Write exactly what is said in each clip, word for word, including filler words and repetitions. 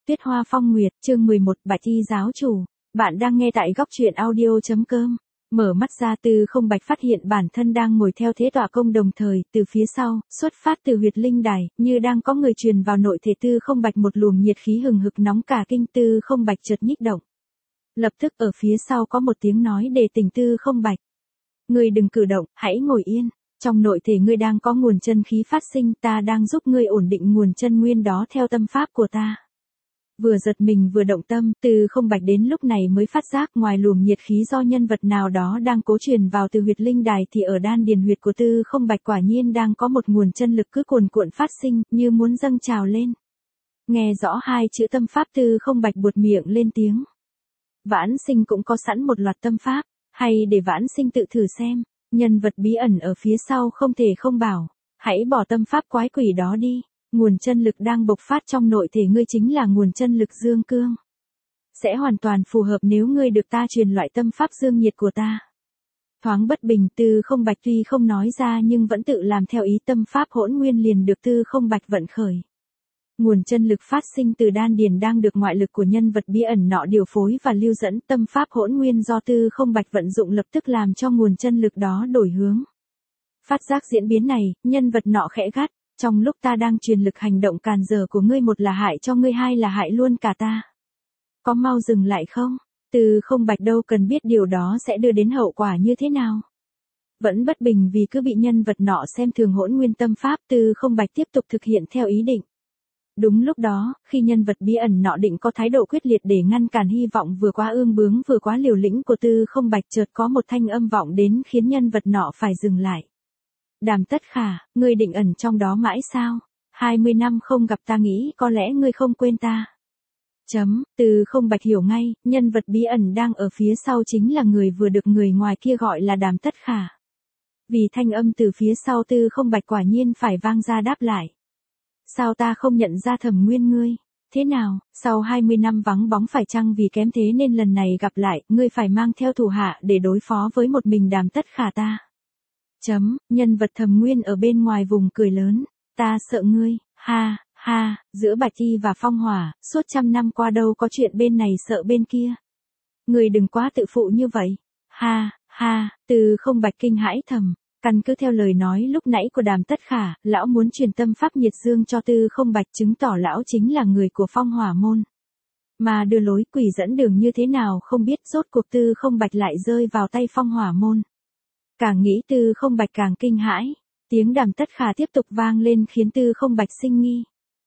Tuyết Hoa Phong Nguyệt, chương mười một, Bạch Y giáo chủ. Bạn đang nghe tại góc truyện audio.com. Mở mắt ra, Tư Không Bạch phát hiện bản thân đang ngồi theo thế tọa công đồng thời, từ phía sau, xuất phát từ huyệt linh đài, như đang có người truyền vào nội thể Tư Không Bạch một luồng nhiệt khí hừng hực nóng cả kinh. Tư Không Bạch chợt nhích động. Lập tức ở phía sau có một tiếng nói để tỉnh Tư Không Bạch. Ngươi đừng cử động, hãy ngồi yên. Trong nội thể ngươi đang có nguồn chân khí phát sinh, ta đang giúp ngươi ổn định nguồn chân nguyên đó theo tâm pháp của ta. Vừa giật mình vừa động tâm, Tư Không Bạch đến lúc này mới phát giác ngoài luồng nhiệt khí do nhân vật nào đó đang cố truyền vào từ huyệt linh đài thì ở đan điền huyệt của Tư Không Bạch quả nhiên đang có một nguồn chân lực cứ cuồn cuộn phát sinh, như muốn dâng trào lên. Nghe rõ hai chữ tâm pháp, Tư Không Bạch buột miệng lên tiếng. Vãn Sinh cũng có sẵn một loạt tâm pháp, hay để Vãn Sinh tự thử xem. Nhân vật bí ẩn ở phía sau không thể không bảo, hãy bỏ tâm pháp quái quỷ đó đi, nguồn chân lực đang bộc phát trong nội thể ngươi chính là nguồn chân lực dương cương. Sẽ hoàn toàn phù hợp nếu ngươi được ta truyền loại tâm pháp dương nhiệt của ta. Thoáng bất bình, Tư Không Bạch tuy không nói ra nhưng vẫn tự làm theo ý, tâm pháp hỗn nguyên liền được Tư Không Bạch vận khởi. Nguồn chân lực phát sinh từ đan điền đang được ngoại lực của nhân vật bí ẩn nọ điều phối và lưu dẫn, tâm pháp hỗn nguyên do Tư Không Bạch vận dụng lập tức làm cho nguồn chân lực đó đổi hướng. Phát giác diễn biến này, nhân vật nọ khẽ gắt, trong lúc ta đang truyền lực hành động càn dở của ngươi, một là hại cho ngươi, hai là hại luôn cả ta. Có mau dừng lại không? Tư Không Bạch đâu cần biết điều đó sẽ đưa đến hậu quả như thế nào. Vẫn bất bình vì cứ bị nhân vật nọ xem thường hỗn nguyên tâm pháp, Tư Không Bạch tiếp tục thực hiện theo ý định. Đúng lúc đó, khi nhân vật bí ẩn nọ định có thái độ quyết liệt để ngăn cản hy vọng vừa quá ương bướng vừa quá liều lĩnh của Tư Không Bạch, chợt có một thanh âm vọng đến khiến nhân vật nọ phải dừng lại. Đàm Tất Khả, ngươi định ẩn trong đó mãi sao? hai mươi năm không gặp, ta nghĩ có lẽ ngươi không quên ta. Chấm, Tư Không Bạch hiểu ngay, nhân vật bí ẩn đang ở phía sau chính là người vừa được người ngoài kia gọi là Đàm Tất Khả. Vì thanh âm từ phía sau, Tư Không Bạch quả nhiên phải vang ra đáp lại. Sao ta không nhận ra Thẩm Nguyên ngươi? Thế nào, sau hai mươi năm vắng bóng phải chăng vì kém thế nên lần này gặp lại, ngươi phải mang theo thủ hạ để đối phó với một mình Đàm Tất Khả ta? Chấm, nhân vật Thẩm Nguyên ở bên ngoài vùng cười lớn, ta sợ ngươi, ha, ha, giữa Bạch Y và Phong Hỏa, suốt trăm năm qua đâu có chuyện bên này sợ bên kia. Ngươi đừng quá tự phụ như vậy, ha, ha, Tư Không Bạch kinh hãi thầm. Căn cứ theo lời nói lúc nãy của Đàm Tất Khả, lão muốn truyền tâm pháp nhiệt dương cho Tư Không Bạch, chứng tỏ lão chính là người của Phong Hỏa môn. Mà đưa lối quỷ dẫn đường như thế nào không biết, rốt cuộc Tư Không Bạch lại rơi vào tay Phong Hỏa môn. Càng nghĩ Tư Không Bạch càng kinh hãi, tiếng Đàm Tất Khả tiếp tục vang lên khiến Tư Không Bạch sinh nghi.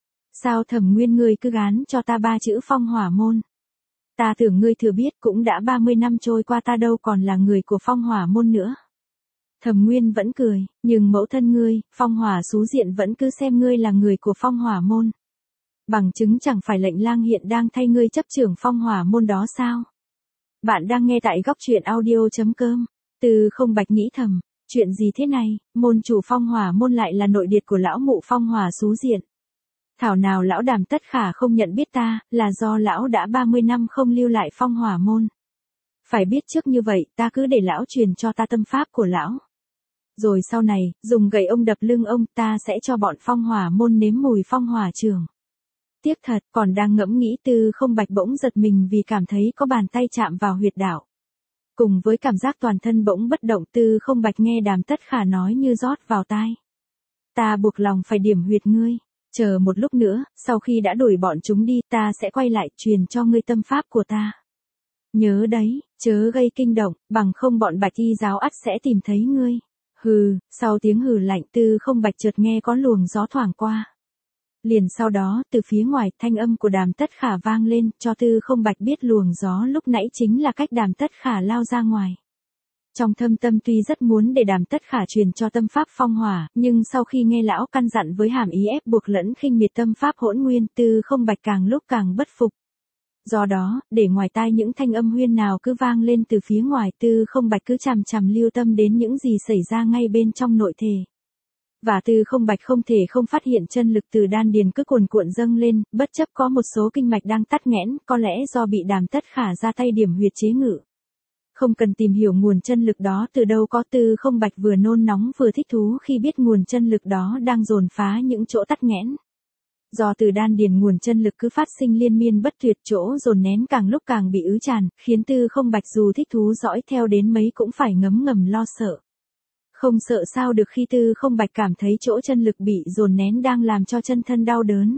Sao Thẩm Nguyên ngươi cứ gán cho ta ba chữ Phong Hỏa môn? Ta tưởng ngươi thừa biết cũng đã ba mươi năm trôi qua, ta đâu còn là người của Phong Hỏa môn nữa. Thẩm Nguyên vẫn cười, nhưng mẫu thân ngươi, Phong Hỏa Sú Diện vẫn cứ xem ngươi là người của Phong Hỏa môn. Bằng chứng chẳng phải lệnh lang hiện đang thay ngươi chấp trưởng Phong Hỏa môn đó sao? Bạn đang nghe tại góc truyện audio.com. Tư Không Bạch nghĩ thầm, chuyện gì thế này, môn chủ Phong Hỏa môn lại là nội điệt của lão mụ Phong Hỏa Sú Diện. Thảo nào lão Đàm Tất Khả không nhận biết ta, là do lão đã ba mươi năm không lưu lại Phong Hỏa môn. Phải biết trước như vậy, ta cứ để lão truyền cho ta tâm pháp của lão. Rồi sau này, dùng gậy ông đập lưng ông, ta sẽ cho bọn Phong Hỏa môn nếm mùi phong hỏa trường. Tiếc thật, còn đang ngẫm nghĩ, Tư Không Bạch bỗng giật mình vì cảm thấy có bàn tay chạm vào huyệt đạo. Cùng với cảm giác toàn thân bỗng bất động, Tư Không Bạch nghe Đàm Tất Khả nói như rót vào tai. Ta buộc lòng phải điểm huyệt ngươi, chờ một lúc nữa, sau khi đã đuổi bọn chúng đi, ta sẽ quay lại truyền cho ngươi tâm pháp của ta. Nhớ đấy, chớ gây kinh động, bằng không bọn Bạch Y giáo ắt sẽ tìm thấy ngươi. Hừ, sau tiếng hừ lạnh, Tư Không Bạch chợt nghe có luồng gió thoảng qua. Liền sau đó, từ phía ngoài, thanh âm của Đàm Tất Khả vang lên, cho Tư Không Bạch biết luồng gió lúc nãy chính là cách Đàm Tất Khả lao ra ngoài. Trong thâm tâm tuy rất muốn để Đàm Tất Khả truyền cho tâm pháp Phong Hỏa, nhưng sau khi nghe lão căn dặn với hàm ý ép buộc lẫn khinh miệt tâm pháp hỗn nguyên, Tư Không Bạch càng lúc càng bất phục. Do đó, để ngoài tai những thanh âm huyên nào cứ vang lên từ phía ngoài, Tư Không Bạch cứ chằm chằm lưu tâm đến những gì xảy ra ngay bên trong nội thể. Và Tư Không Bạch không thể không phát hiện chân lực từ đan điền cứ cuồn cuộn dâng lên, bất chấp có một số kinh mạch đang tắc nghẽn, có lẽ do bị Đàm Tất Khả ra tay điểm huyệt chế ngự. Không cần tìm hiểu nguồn chân lực đó từ đâu có, Tư Không Bạch vừa nôn nóng vừa thích thú khi biết nguồn chân lực đó đang dồn phá những chỗ tắc nghẽn. Do từ đan điền nguồn chân lực cứ phát sinh liên miên bất tuyệt, chỗ dồn nén càng lúc càng bị ứ tràn, khiến Tư Không Bạch dù thích thú dõi theo đến mấy cũng phải ngấm ngầm lo sợ. Không sợ sao được khi Tư Không Bạch cảm thấy chỗ chân lực bị dồn nén đang làm cho chân thân đau đớn.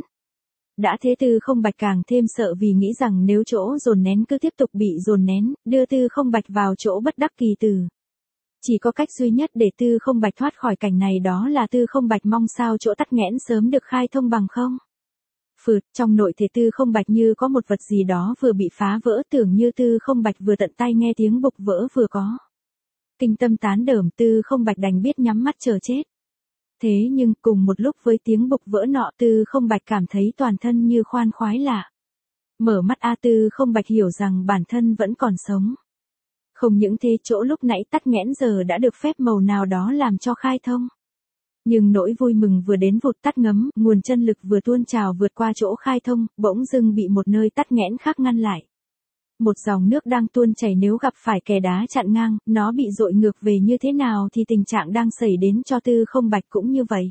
Đã thế Tư Không Bạch càng thêm sợ vì nghĩ rằng nếu chỗ dồn nén cứ tiếp tục bị dồn nén, đưa Tư Không Bạch vào chỗ bất đắc kỳ tử. Chỉ có cách duy nhất để Tư Không Bạch thoát khỏi cảnh này, đó là Tư Không Bạch mong sao chỗ tắc nghẽn sớm được khai thông bằng không. Phượt, trong nội thể Tư Không Bạch như có một vật gì đó vừa bị phá vỡ, tưởng như Tư Không Bạch vừa tận tay nghe tiếng bục vỡ vừa có. Kinh tâm tán đởm, Tư Không Bạch đành biết nhắm mắt chờ chết. Thế nhưng cùng một lúc với tiếng bục vỡ nọ, Tư Không Bạch cảm thấy toàn thân như khoan khoái lạ. Mở mắt A Tư Không Bạch hiểu rằng bản thân vẫn còn sống. Không những thế, chỗ lúc nãy tắc nghẽn giờ đã được phép màu nào đó làm cho khai thông. Nhưng nỗi vui mừng vừa đến vụt tắt ngấm, nguồn chân lực vừa tuôn trào vượt qua chỗ khai thông, bỗng dưng bị một nơi tắc nghẽn khác ngăn lại. Một dòng nước đang tuôn chảy nếu gặp phải kè đá chặn ngang, nó bị dội ngược về như thế nào thì tình trạng đang xảy đến cho Tư Không Bạch cũng như vậy.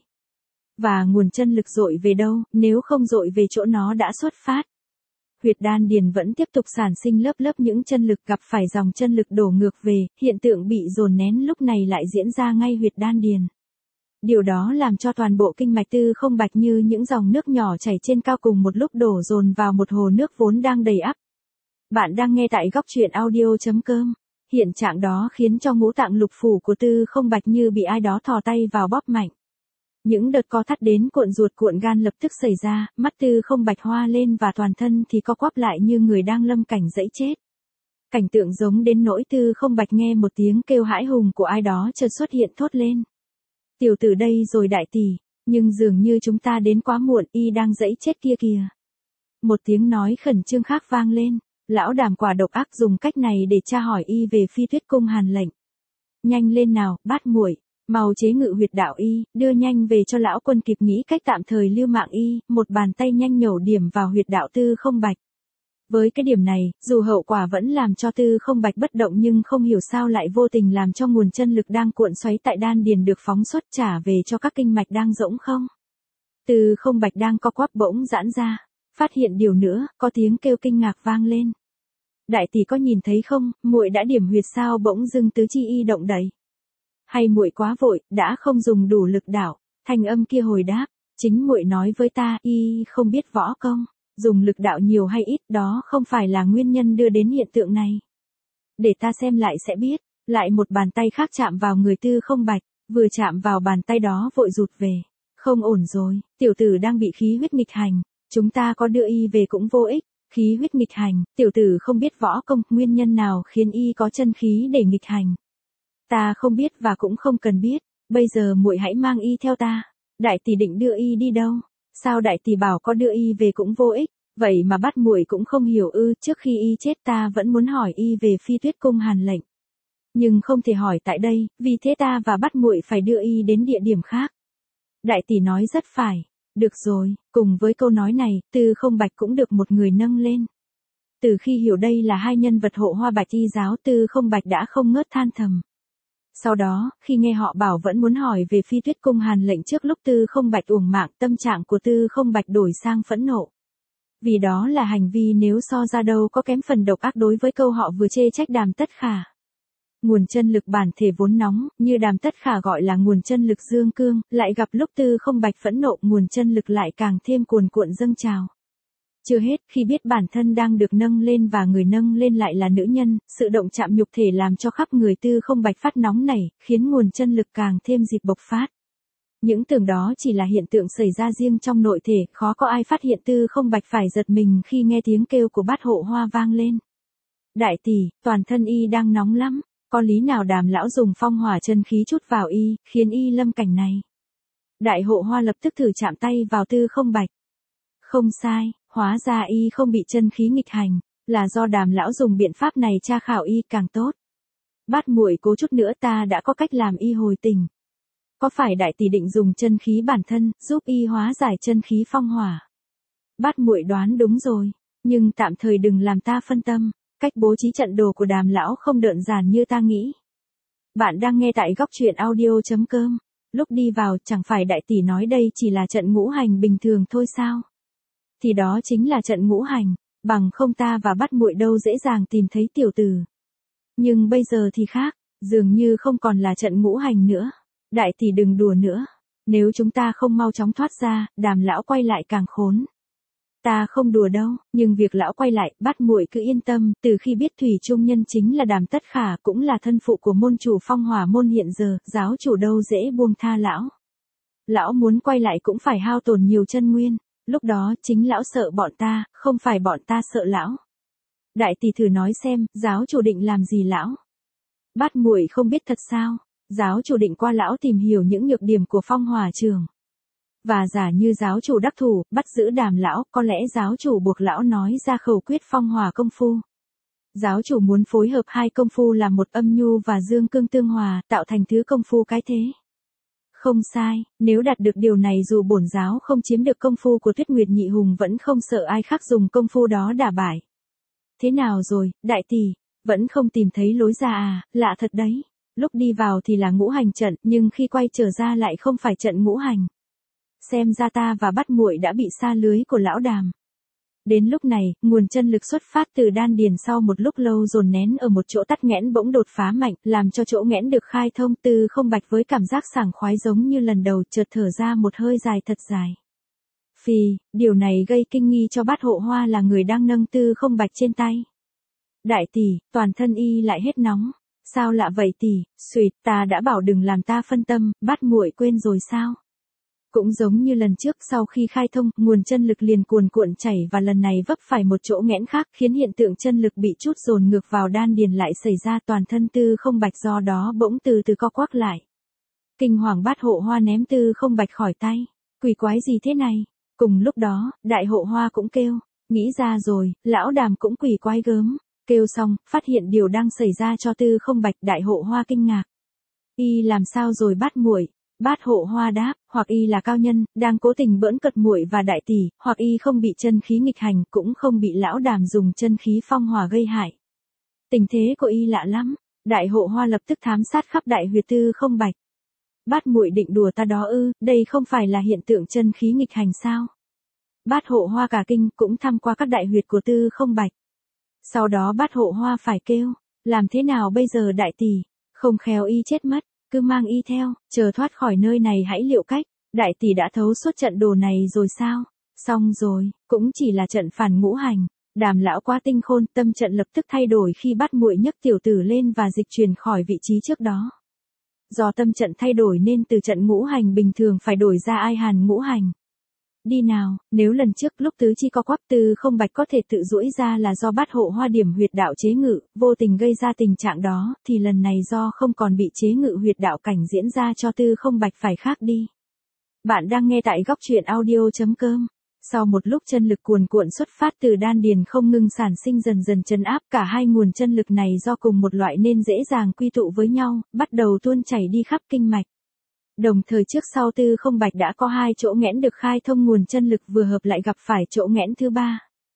Và nguồn chân lực dội về đâu, nếu không dội về chỗ nó đã xuất phát. Huyệt đan điền vẫn tiếp tục sản sinh lớp lớp những chân lực, gặp phải dòng chân lực đổ ngược về, hiện tượng bị dồn nén lúc này lại diễn ra ngay huyệt đan điền. Điều đó làm cho toàn bộ kinh mạch Tư Không Bạch như những dòng nước nhỏ chảy trên cao cùng một lúc đổ dồn vào một hồ nước vốn đang đầy ắp. Bạn đang nghe tại góc truyện audio chấm com. Hiện trạng đó khiến cho ngũ tạng lục phủ của Tư Không Bạch như bị ai đó thò tay vào bóp mạnh. Những đợt co thắt đến cuộn ruột cuộn gan lập tức xảy ra, mắt Tư Không Bạch hoa lên và toàn thân thì co quắp lại như người đang lâm cảnh dẫy chết. Cảnh tượng giống đến nỗi Tư Không Bạch nghe một tiếng kêu hãi hùng của ai đó chợt xuất hiện thốt lên. Tiểu tử đây rồi đại tỷ, nhưng dường như chúng ta đến quá muộn, y đang dẫy chết kia kìa. Một tiếng nói khẩn trương khác vang lên, lão Đàm quả độc ác dùng cách này để tra hỏi y về Phi Tuyết Cung Hàn lệnh. Nhanh lên nào, Bát muội, mau chế ngự huyệt đạo y, đưa nhanh về cho lão quân kịp nghĩ cách tạm thời lưu mạng y, một bàn tay nhanh nhổ điểm vào huyệt đạo Tư Không Bạch. Với cái điểm này, dù hậu quả vẫn làm cho Tư Không Bạch bất động nhưng không hiểu sao lại vô tình làm cho nguồn chân lực đang cuộn xoáy tại đan điền được phóng xuất trả về cho các kinh mạch đang rỗng không. Tư Không Bạch đang co quắp bỗng giãn ra, phát hiện điều nữa, có tiếng kêu kinh ngạc vang lên. Đại tỷ có nhìn thấy không, muội đã điểm huyệt sao bỗng dưng tứ chi y động đậy. Hay muội quá vội, đã không dùng đủ lực đảo, thanh âm kia hồi đáp, chính muội nói với ta, y không biết võ công. Dùng lực đạo nhiều hay ít đó không phải là nguyên nhân đưa đến hiện tượng này. Để ta xem lại sẽ biết. Lại một bàn tay khác chạm vào người Tư Không Bạch, vừa chạm vào bàn tay đó vội rụt về. Không ổn rồi, tiểu tử đang bị khí huyết nghịch hành, chúng ta có đưa y về cũng vô ích. Khí huyết nghịch hành, tiểu tử không biết võ công, nguyên nhân nào khiến y có chân khí để nghịch hành. Ta không biết và cũng không cần biết, bây giờ muội hãy mang y theo ta. Đại tỷ định đưa y đi đâu? Sao đại tỷ bảo có đưa y về cũng vô ích, vậy mà Bát muội cũng không hiểu ư? Trước khi y chết ta vẫn muốn hỏi y về Phi Tuyết Cung Hàn lệnh. Nhưng không thể hỏi tại đây, vì thế ta và Bát muội phải đưa y đến địa điểm khác. Đại tỷ nói rất phải. Được rồi, cùng với câu nói này, Tư Không Bạch cũng được một người nâng lên. Từ khi hiểu đây là hai nhân vật hộ Hoa Bạch Y giáo, Tư Không Bạch đã không ngớt than thầm. Sau đó, khi nghe họ bảo vẫn muốn hỏi về Phi Tuyết Cung Hàn lệnh trước lúc Tư Không Bạch uổng mạng, tâm trạng của Tư Không Bạch đổi sang phẫn nộ. Vì đó là hành vi nếu so ra đâu có kém phần độc ác đối với câu họ vừa chê trách Đàm Tất Khả. Nguồn chân lực bản thể vốn nóng, như Đàm Tất Khả gọi là nguồn chân lực dương cương, lại gặp lúc Tư Không Bạch phẫn nộ, nguồn chân lực lại càng thêm cuồn cuộn dâng trào. Chưa hết, khi biết bản thân đang được nâng lên và người nâng lên lại là nữ nhân, sự động chạm nhục thể làm cho khắp người Tư Không Bạch phát nóng nảy, khiến nguồn chân lực càng thêm dịp bộc phát. Những tưởng đó chỉ là hiện tượng xảy ra riêng trong nội thể, khó có ai phát hiện Tư Không Bạch phải giật mình khi nghe tiếng kêu của Bát hộ Hoa vang lên. Đại tỷ, toàn thân y đang nóng lắm, có lý nào Đàm lão dùng phong hỏa chân khí chút vào y, khiến y lâm cảnh này. Đại hộ Hoa lập tức thử chạm tay vào Tư Không Bạch. Không sai, hóa ra y không bị chân khí nghịch hành, là do Đàm lão dùng biện pháp này tra khảo y càng tốt. Bát muội cố chút nữa ta đã có cách làm y hồi tình. Có phải đại tỷ định dùng chân khí bản thân, giúp y hóa giải chân khí phong hỏa? Bát muội đoán đúng rồi, nhưng tạm thời đừng làm ta phân tâm, cách bố trí trận đồ của Đàm lão không đơn giản như ta nghĩ. Bạn đang nghe tại góc truyện audio chấm com. Lúc đi vào chẳng phải đại tỷ nói đây chỉ là trận ngũ hành bình thường thôi sao? thì đó chính là trận ngũ hành, bằng không ta và Bát Muội đâu dễ dàng tìm thấy tiểu tử. Nhưng bây giờ thì khác, dường như không còn là trận ngũ hành nữa. Đại tỷ đừng đùa nữa, nếu chúng ta không mau chóng thoát ra, Đàm lão quay lại càng khốn. Ta không đùa đâu, nhưng việc lão quay lại, Bát Muội cứ yên tâm, từ khi biết thủy chung nhân chính là Đàm Tất Khả, cũng là thân phụ của môn chủ Phong Hỏa môn hiện giờ, giáo chủ đâu dễ buông tha lão. Lão muốn quay lại cũng phải hao tổn nhiều chân nguyên, lúc đó chính lão sợ bọn ta, không phải bọn ta sợ lão. Đại tỷ thử nói xem, giáo chủ định làm gì lão? Bát Muội không biết thật sao? Giáo chủ định qua lão tìm hiểu những nhược điểm của Phong Hỏa trường. Và giả như giáo chủ đắc thủ, bắt giữ Đàm lão, có lẽ giáo chủ buộc lão nói ra khẩu quyết Phong Hỏa công phu. Giáo chủ muốn phối hợp hai công phu làm một âm nhu và dương cương tương hòa, tạo thành thứ công phu cái thế. Không sai, nếu đạt được điều này dù bổn giáo không chiếm được công phu của Tuyết Nguyệt Nhị Hùng vẫn không sợ ai khác dùng công phu đó đả bại. Thế nào rồi, đại tỷ, vẫn không tìm thấy lối ra à, lạ thật đấy. Lúc đi vào thì là ngũ hành trận, nhưng khi quay trở ra lại không phải trận ngũ hành. Xem ra ta và Bát Muội đã bị sa lưới của lão Đàm. Đến lúc này, nguồn chân lực xuất phát từ đan điền sau một lúc lâu dồn nén ở một chỗ tắc nghẽn bỗng đột phá mạnh, làm cho chỗ nghẽn được khai thông. Tư Không Bạch với cảm giác sảng khoái giống như lần đầu chợt thở ra một hơi dài thật dài. Phì, điều này gây kinh nghi cho Bát Hộ Hoa là người đang nâng Tư Không Bạch trên tay. Đại tỷ, toàn thân y lại hết nóng. Sao lạ vậy tỷ, xuyệt, ta đã bảo đừng làm ta phân tâm, Bát Muội quên rồi sao? Cũng giống như lần trước, sau khi khai thông, nguồn chân lực liền cuồn cuộn chảy và lần này vấp phải một chỗ nghẽn khác, khiến hiện tượng chân lực bị chút dồn ngược vào đan điền lại xảy ra, toàn thân Tư Không Bạch do đó bỗng từ từ co quắp lại. Kinh hoàng Bát Hộ Hoa ném Tư Không Bạch khỏi tay. Quỷ quái gì thế này? Cùng lúc đó, Đại Hộ Hoa cũng kêu, nghĩ ra rồi, lão Đàm cũng quỷ quái gớm. Kêu xong, phát hiện điều đang xảy ra cho Tư Không Bạch, Đại Hộ Hoa kinh ngạc. Y làm sao rồi Bát Muội? Bát Hộ Hoa đáp, hoặc y là cao nhân, đang cố tình bỡn cợt muội và đại tỷ, hoặc y không bị chân khí nghịch hành, cũng không bị lão Đàm dùng chân khí phong hỏa gây hại. Tình thế của y lạ lắm. Đại Hộ Hoa lập tức thám sát khắp đại huyệt Tư Không Bạch. Bát Muội định đùa ta đó ư? Đây không phải là hiện tượng chân khí nghịch hành sao? Bát Hộ Hoa cả kinh, cũng thăm qua các đại huyệt của Tư Không Bạch. Sau đó Bát Hộ Hoa phải kêu, làm thế nào bây giờ đại tỷ? Không khéo y chết mất. Cứ mang y theo, chờ thoát khỏi nơi này hãy liệu cách. Đại tỷ đã thấu suốt trận đồ này rồi sao? Xong rồi, cũng chỉ là trận phản ngũ hành. Đàm lão quá tinh khôn, tâm trận lập tức thay đổi khi Bát Muội nhấc tiểu tử lên và dịch chuyển khỏi vị trí trước đó. Do tâm trận thay đổi nên từ trận ngũ hành bình thường phải đổi ra ai hàn ngũ hành. Đi nào, nếu lần trước lúc tứ chi co quắp Tư Không Bạch có thể tự duỗi ra là do Bát Hộ Hoa điểm huyệt đạo chế ngự, vô tình gây ra tình trạng đó, thì lần này do không còn bị chế ngự huyệt đạo cảnh diễn ra cho Tư Không Bạch phải khác đi. Bạn đang nghe tại góc truyện audio chấm com. Sau một lúc chân lực cuồn cuộn xuất phát từ đan điền không ngừng sản sinh dần dần trấn áp, cả hai nguồn chân lực này do cùng một loại nên dễ dàng quy tụ với nhau, bắt đầu tuôn chảy đi khắp kinh mạch. Đồng thời trước sau Tư Không Bạch đã có hai chỗ nghẽn được khai thông, nguồn chân lực vừa hợp lại gặp phải chỗ nghẽn thứ ba.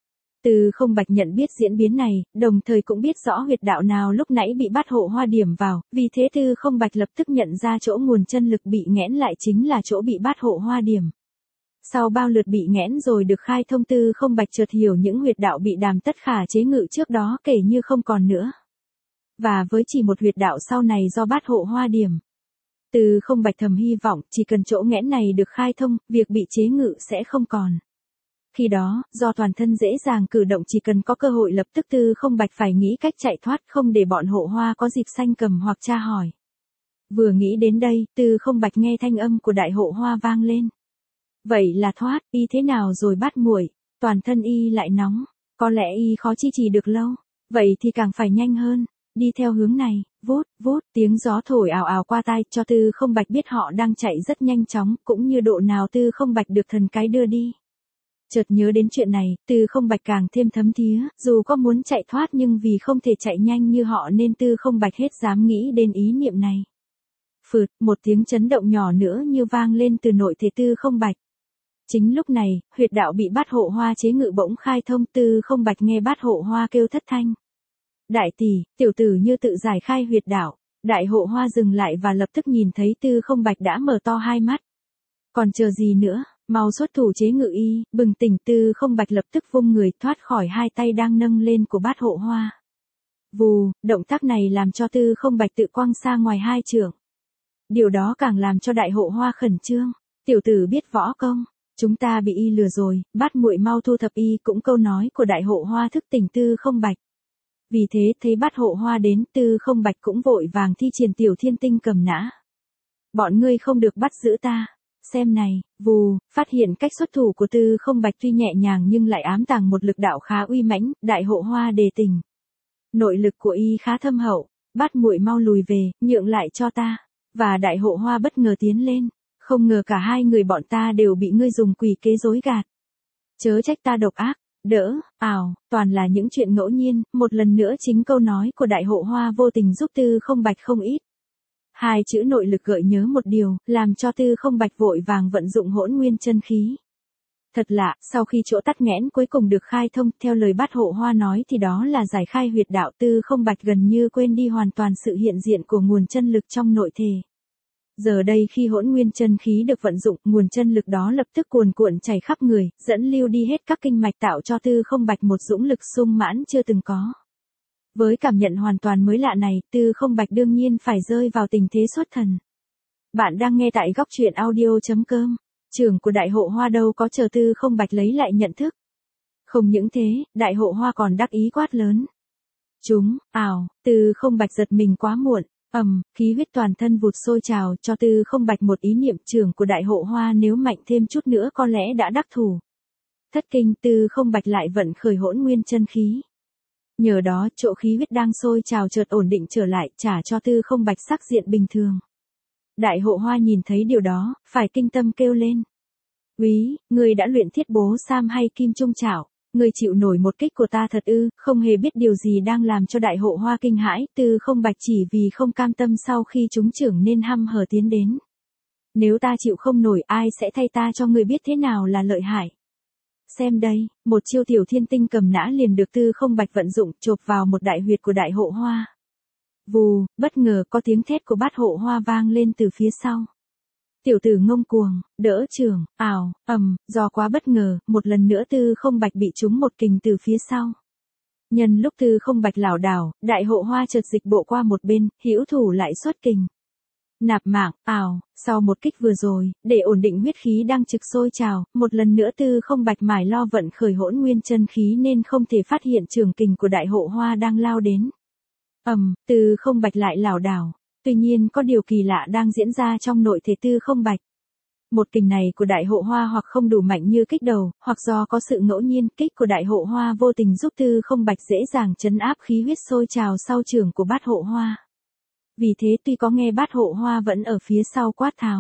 Tư Không Bạch nhận biết diễn biến này, đồng thời cũng biết rõ huyệt đạo nào lúc nãy bị Bát Hộ Hoa điểm vào, vì thế Tư Không Bạch lập tức nhận ra chỗ nguồn chân lực bị nghẽn lại chính là chỗ bị Bát Hộ Hoa điểm. Sau bao lượt bị nghẽn rồi được khai thông, Tư Không Bạch chợt hiểu những huyệt đạo bị Đàm Tất Khả chế ngự trước đó kể như không còn nữa. Và với chỉ một huyệt đạo sau này do Bát Hộ Hoa điểm, Tư Không Bạch thầm hy vọng, chỉ cần chỗ nghẽn này được khai thông, việc bị chế ngự sẽ không còn. Khi đó, do toàn thân dễ dàng cử động, chỉ cần có cơ hội lập tức Tư Không Bạch phải nghĩ cách chạy thoát, không để bọn Hộ Hoa có dịp sanh cầm hoặc tra hỏi. Vừa nghĩ đến đây, Tư Không Bạch nghe thanh âm của Đại Hộ Hoa vang lên. Vậy là thoát, y thế nào rồi Bát Muội? Toàn thân y lại nóng, có lẽ y khó chi trì được lâu, vậy thì càng phải nhanh hơn. Đi theo hướng này, vút, vút, tiếng gió thổi ào ào qua tai, cho Tư Không Bạch biết họ đang chạy rất nhanh chóng, cũng như độ nào Tư Không Bạch được thần cái đưa đi. Chợt nhớ đến chuyện này, Tư Không Bạch càng thêm thấm thía, dù có muốn chạy thoát nhưng vì không thể chạy nhanh như họ nên Tư Không Bạch hết dám nghĩ đến ý niệm này. Phượt, một tiếng chấn động nhỏ nữa như vang lên từ nội thể Tư Không Bạch. Chính lúc này, huyệt đạo bị Bát Hộ Hoa chế ngự bỗng khai thông, Tư Không Bạch nghe Bát Hộ Hoa kêu thất thanh. Đại tỷ, tiểu tử như tự giải khai huyệt đạo. Đại Hộ Hoa dừng lại và lập tức nhìn thấy Tư Không Bạch đã mở to hai mắt. Còn chờ gì nữa, Mau xuất thủ chế ngự y, bừng tỉnh Tư Không Bạch lập tức vung người thoát khỏi hai tay đang nâng lên của bát hộ hoa. Vù, động tác này làm cho Tư Không Bạch tự quăng xa ngoài hai trượng. Điều đó càng làm cho đại hộ hoa khẩn trương. Tiểu tử biết võ công, chúng ta bị y lừa rồi, bát muội mau thu thập y. Cũng câu nói của đại hộ hoa thức tỉnh Tư Không Bạch. Vì thế thấy bát hộ hoa đến, Tư Không Bạch cũng vội vàng thi triển tiểu thiên tinh cầm nã. Bọn ngươi không được bắt giữ ta. Xem này, vù, phát hiện cách xuất thủ của Tư Không Bạch tuy nhẹ nhàng nhưng lại ám tàng một lực đạo khá uy mãnh, đại hộ hoa đề tình. Nội lực của y khá thâm hậu, bát muội mau lùi về, nhượng lại cho ta. Và đại hộ hoa bất ngờ tiến lên, không ngờ cả hai người bọn ta đều bị ngươi dùng quỷ kế dối gạt. Chớ trách ta độc ác, đỡ, ảo, toàn là những chuyện ngẫu nhiên, một lần nữa chính câu nói của đại hộ hoa vô tình giúp Tư Không Bạch không ít. Hai chữ nội lực gợi nhớ một điều, làm cho Tư Không Bạch vội vàng vận dụng hỗn nguyên chân khí. Thật lạ, sau khi chỗ tắc nghẽn cuối cùng được khai thông, theo lời bát hộ hoa nói thì đó là giải khai huyệt đạo. Tư Không Bạch gần như quên đi hoàn toàn sự hiện diện của nguồn chân lực trong nội thể. Giờ đây khi hỗn nguyên chân khí được vận dụng, nguồn chân lực đó lập tức cuồn cuộn chảy khắp người, dẫn lưu đi hết các kinh mạch tạo cho Tư Không Bạch một dũng lực sung mãn chưa từng có. Với cảm nhận hoàn toàn mới lạ này, Tư Không Bạch đương nhiên phải rơi vào tình thế xuất thần. Bạn đang nghe tại góc truyện audio chấm com. Trưởng của đại hộ hoa đâu có chờ Tư Không Bạch lấy lại nhận thức. Không những thế, đại hộ hoa còn đắc ý quát lớn. Chúng, ảo, Tư Không Bạch giật mình quá muộn. Ầm, khí huyết toàn thân vụt sôi trào cho Tư Không Bạch một ý niệm. Trưởng của đại hộ hoa nếu mạnh thêm chút nữa có lẽ đã đắc thủ. Thất kinh, Tư Không Bạch lại vận khởi hỗn nguyên chân khí. Nhờ đó, chỗ khí huyết đang sôi trào chợt ổn định trở lại, trả cho Tư Không Bạch sắc diện bình thường. Đại hộ hoa nhìn thấy điều đó, phải kinh tâm kêu lên. Úy, ngươi đã luyện thiết bố sam hay kim trung trảo? Ngươi chịu nổi một kích của ta thật ư? Không hề biết điều gì đang làm cho đại hộ hoa kinh hãi. Tư Không Bạch chỉ vì không cam tâm sau khi chúng trưởng nên hăm hở tiến đến. Nếu ta chịu không nổi, ai sẽ thay ta cho ngươi biết thế nào là lợi hại? Xem đây, một chiêu tiểu thiên tinh cầm nã liền được Tư Không Bạch vận dụng, chộp vào một đại huyệt của đại hộ hoa. Vù, bất ngờ có tiếng thét của bát hộ hoa vang lên từ phía sau. Tiểu tử ngông cuồng, đỡ trường, ảo, ầm, do quá bất ngờ, một lần nữa Tư Không Bạch bị trúng một kình từ phía sau. Nhân lúc Tư Không Bạch lảo đảo, đại hộ hoa chợt dịch bộ qua một bên, hữu thủ lại xuất kình. Nạp mạng, ảo, sau một kích vừa rồi, để ổn định huyết khí đang trực sôi trào, một lần nữa Tư Không Bạch mải lo vận khởi hỗn nguyên chân khí nên không thể phát hiện trường kình của đại hộ hoa đang lao đến. Ầm, Tư Không Bạch lại lảo đảo. Tuy nhiên có điều kỳ lạ đang diễn ra trong nội thể Tư Không Bạch. Một kình này của đại hộ hoa hoặc không đủ mạnh như kích đầu, hoặc do có sự ngẫu nhiên, kích của đại hộ hoa vô tình giúp Tư Không Bạch dễ dàng trấn áp khí huyết sôi trào sau trường của bát hộ hoa. Vì thế tuy có nghe bát hộ hoa vẫn ở phía sau quát tháo.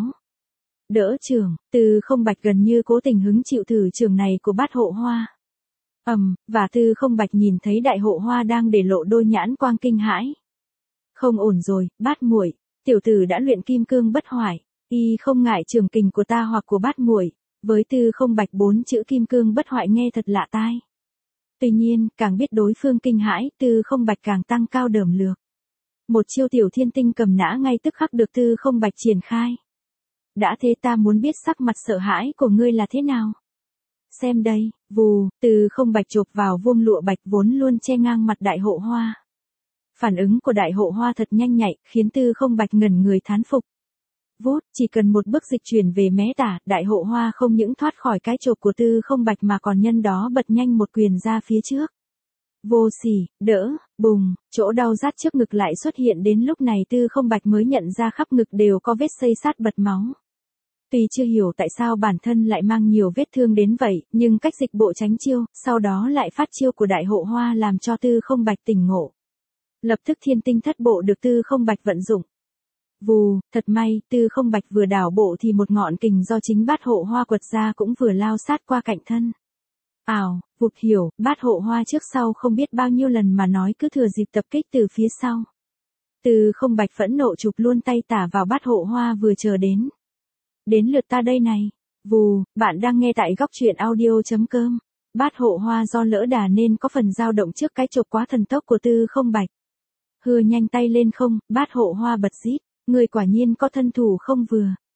Đỡ trường, Tư Không Bạch gần như cố tình hứng chịu thử trường này của bát hộ hoa. Ầm, um, và Tư Không Bạch nhìn thấy đại hộ hoa đang để lộ đôi nhãn quang kinh hãi. Không ổn rồi, bát muội, tiểu tử đã luyện kim cương bất hoại, y không ngại trường kình của ta hoặc của bát muội. Với Tư Không Bạch bốn chữ kim cương bất hoại nghe thật lạ tai. Tuy nhiên, càng biết đối phương kinh hãi, Tư Không Bạch càng tăng cao đởm lược. Một chiêu tiểu thiên tinh cầm nã ngay tức khắc được Tư Không Bạch triển khai. Đã thế ta muốn biết sắc mặt sợ hãi của ngươi là thế nào? Xem đây, vù, Tư Không Bạch chộp vào vuông lụa bạch vốn luôn che ngang mặt đại hộ hoa. Phản ứng của đại hộ hoa thật nhanh nhạy, khiến Tư Không Bạch ngẩn người thán phục. Vút, chỉ cần một bước dịch chuyển về mé tả, đại hộ hoa không những thoát khỏi cái chộp của Tư Không Bạch mà còn nhân đó bật nhanh một quyền ra phía trước. Vô sỉ, đỡ, bùng, chỗ đau rát trước ngực lại xuất hiện đến lúc này Tư Không Bạch mới nhận ra khắp ngực đều có vết xây sát bật máu. Tuy chưa hiểu tại sao bản thân lại mang nhiều vết thương đến vậy, nhưng cách dịch bộ tránh chiêu, sau đó lại phát chiêu của đại hộ hoa làm cho Tư Không Bạch tỉnh ngộ. Lập tức thiên tinh thất bộ được Tư Không Bạch vận dụng. Vù, thật may, Tư Không Bạch vừa đảo bộ thì một ngọn kình do chính bát hộ hoa quật ra cũng vừa lao sát qua cạnh thân. Ảo, vụt hiểu, bát hộ hoa trước sau không biết bao nhiêu lần mà nói cứ thừa dịp tập kích từ phía sau. Tư Không Bạch phẫn nộ chụp luôn tay tả vào bát hộ hoa vừa chờ đến. Đến lượt ta đây này. Vù, bạn đang nghe tại góc truyện audio chấm com. Bát hộ hoa do lỡ đà nên có phần dao động trước cái chộp quá thần tốc của Tư Không Bạch. Hưa nhanh tay lên không, bát hộ hoa bật rít. Người quả nhiên có thân thủ không vừa.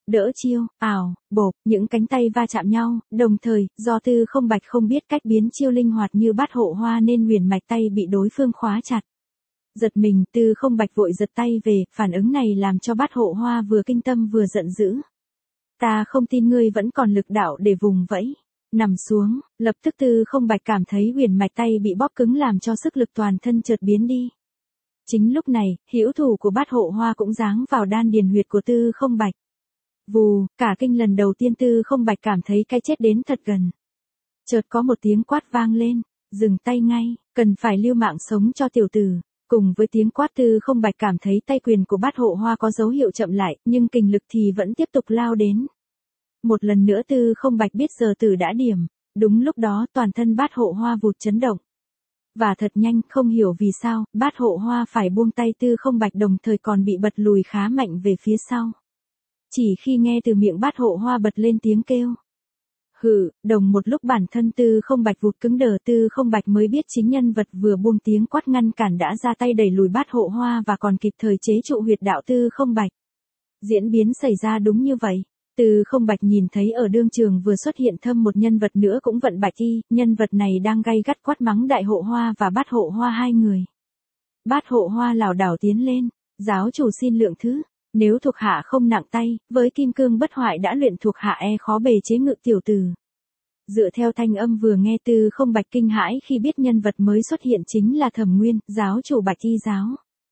đỡ chiêu, ảo, bộp, những cánh tay va chạm nhau, đồng thời, do Tư Không Bạch không biết cách biến chiêu linh hoạt như Bát Hộ Hoa nên huyền mạch tay bị đối phương khóa chặt. Giật mình, Tư Không Bạch vội giật tay về, phản ứng này làm cho Bát Hộ Hoa vừa kinh tâm vừa giận dữ. Ta không tin ngươi vẫn còn lực đạo để vùng vẫy. Nằm xuống, lập tức Tư Không Bạch cảm thấy huyền mạch tay bị bóp cứng làm cho sức lực toàn thân chợt biến đi. Chính lúc này, hữu thủ của Bát Hộ Hoa cũng giáng vào đan điền huyệt của Tư Không Bạch. Vù, cả kinh lần đầu tiên Tư Không Bạch cảm thấy cái chết đến thật gần. Chợt có một tiếng quát vang lên, dừng tay ngay, cần phải lưu mạng sống cho tiểu tử. Cùng với tiếng quát Tư Không Bạch cảm thấy tay quyền của Bát Hộ Hoa có dấu hiệu chậm lại, nhưng kình lực thì vẫn tiếp tục lao đến. Một lần nữa Tư Không Bạch biết giờ tử đã điểm, đúng lúc đó toàn thân Bát Hộ Hoa vụt chấn động. Và thật nhanh, không hiểu vì sao, Bát Hộ Hoa phải buông tay Tư Không Bạch đồng thời còn bị bật lùi khá mạnh về phía sau. Chỉ khi nghe từ miệng Bát Hộ Hoa bật lên tiếng kêu. Hừ, đồng một lúc bản thân Tư Không Bạch vụt cứng đờ, Tư Không Bạch mới biết chính nhân vật vừa buông tiếng quát ngăn cản đã ra tay đẩy lùi Bát Hộ Hoa và còn kịp thời chế trụ huyệt đạo Tư Không Bạch. Diễn biến xảy ra đúng như vậy. Tư Không Bạch nhìn thấy ở đương trường vừa xuất hiện thêm một nhân vật nữa cũng vận bạch y, nhân vật này đang gay gắt quát mắng Đại Hộ Hoa và Bát Hộ Hoa hai người. Bát Hộ Hoa lảo đảo tiến lên, giáo chủ xin lượng thứ, nếu thuộc hạ không nặng tay, với kim cương bất hoại đã luyện thuộc hạ e khó bề chế ngự tiểu tử. Dựa theo thanh âm vừa nghe Tư Không Bạch kinh hãi khi biết nhân vật mới xuất hiện chính là Thẩm Nguyên, giáo chủ Bạch Y giáo.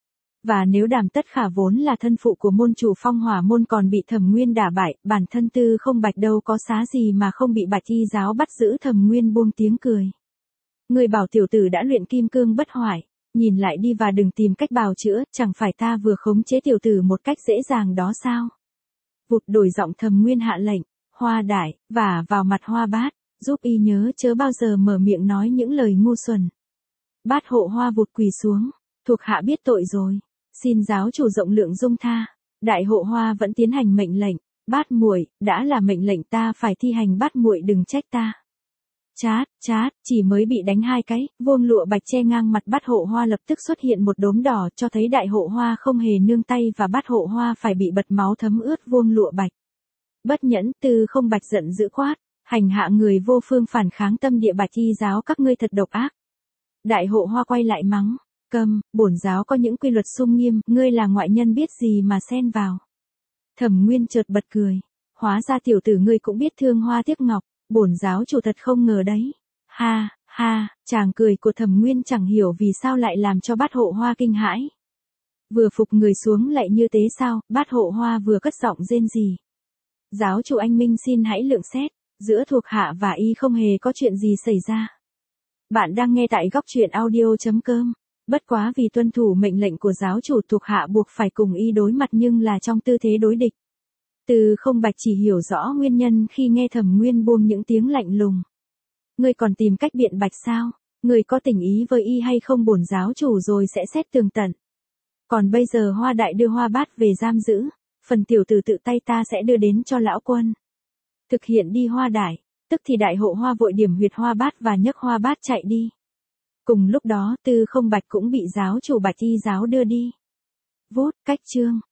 Và nếu Đàm Tất Khả vốn là thân phụ của môn chủ Phong Hỏa môn còn bị Thẩm Nguyên đả bại, bản thân Tư Không Bạch đâu có xá gì mà không bị Bạch Y giáo bắt giữ. Thẩm Nguyên buông tiếng cười. Người bảo tiểu tử đã luyện kim cương bất hoại, nhìn lại đi và đừng tìm cách bào chữa, chẳng phải ta vừa khống chế tiểu tử một cách dễ dàng đó sao? Vụt đổi giọng Thẩm Nguyên hạ lệnh, Hoa Đại, vả vào mặt Hoa Bát, giúp y nhớ chớ bao giờ mở miệng nói những lời ngu xuẩn. Bát Hộ Hoa vụt quỳ xuống, thuộc hạ biết tội rồi. Xin giáo chủ rộng lượng dung tha. Đại Hộ Hoa vẫn tiến hành mệnh lệnh, Bát muội, đã là mệnh lệnh ta phải thi hành, Bát muội đừng trách ta. Chát, chát, chỉ mới bị đánh hai cái, vuông lụa bạch che ngang mặt Bát Hộ Hoa lập tức xuất hiện một đốm đỏ cho thấy Đại Hộ Hoa không hề nương tay và Bát Hộ Hoa phải bị bật máu thấm ướt vuông lụa bạch. Bất nhẫn, Tư Không Bạch giận dữ quát, hành hạ người vô phương phản kháng tâm địa Bạch Y giáo các ngươi thật độc ác. Đại Hộ Hoa quay lại mắng. Câm, bổn giáo có những quy luật sung nghiêm, ngươi là ngoại nhân biết gì mà xen vào. Thẩm Nguyên chợt bật cười. Hóa ra tiểu tử ngươi cũng biết thương hoa tiếc ngọc, bổn giáo chủ thật không ngờ đấy. Ha, ha, chàng cười của Thẩm Nguyên chẳng hiểu vì sao lại làm cho Bát Hộ Hoa kinh hãi. Vừa phục người xuống lại như thế sao, Bát Hộ Hoa vừa cất giọng rên rỉ. Giáo chủ anh minh xin hãy lượng xét, giữa thuộc hạ và y không hề có chuyện gì xảy ra. Bạn đang nghe tại góc truyện audio chấm com. Bất quá vì tuân thủ mệnh lệnh của giáo chủ thuộc hạ buộc phải cùng y đối mặt nhưng là trong tư thế đối địch. Tư Không Bạch chỉ hiểu rõ nguyên nhân khi nghe Thẩm Nguyên buông những tiếng lạnh lùng. Ngươi còn tìm cách biện bạch sao? Ngươi có tình ý với y hay không, bổn giáo chủ rồi sẽ xét tường tận. Còn bây giờ Hoa Đại đưa Hoa Bát về giam giữ, phần tiểu tử tự tay ta sẽ đưa đến cho lão quân. Thực hiện đi Hoa Đại, tức thì Đại Hộ Hoa vội điểm huyệt Hoa Bát và nhấc Hoa Bát chạy đi. Cùng lúc đó Tư Không Bạch cũng bị giáo chủ Bạch Y giáo đưa đi. Vút, cách chương.